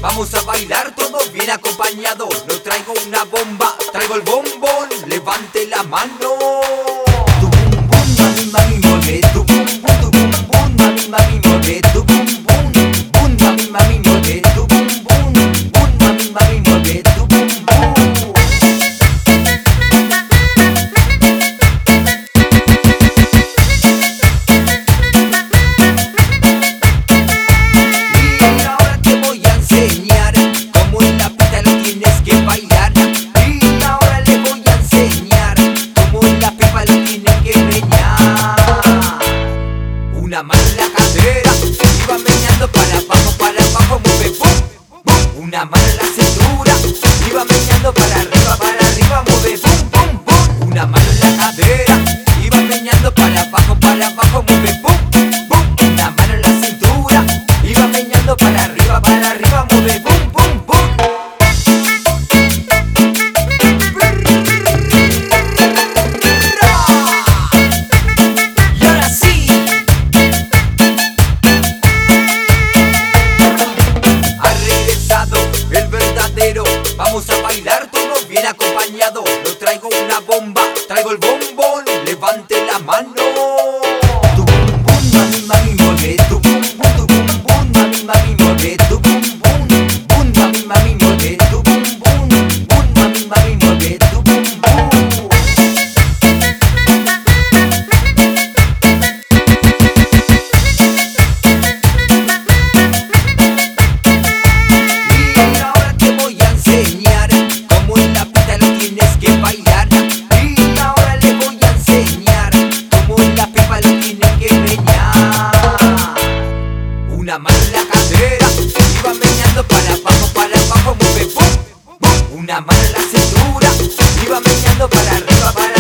vamos a bailar todos bien acompañados. No traigo una bomba, traigo el bombón, levante la mano. Tu bum bum, mami, mami, mueve tu bum bum, tu bum bum, mami, mami, mueve tu bum bum, bum, mami, mami, mueve tu bum bum, bum, mami, mami, mueve tu bum bum. Una mano en la cadera y va meneando para abajo, mueve bum, bum. Una mano en la cintura y va meneando para arriba, mueve bum, bum, bum. Una mano en la cadera y va meneando para abajo, mueve bum, bum. Una mano en la cintura y va meneando para arriba, mueve bum, bum, bum. Vamos a bailar todos bien acompañados. No traigo una bomba, traigo el bombón, levante la mano. Tu bum bum, mami, mami, mueve tu bum bum, tu bum bum, mami, mami, mueve tu bum bum, bum, mami, mami, mueve tu bum bum, bum, mami, mami, mueve tu bum bum. Una mano en la cadera y va meneando para abajo, mueve bum, bum. Una mano en la cintura y va meneando para arriba,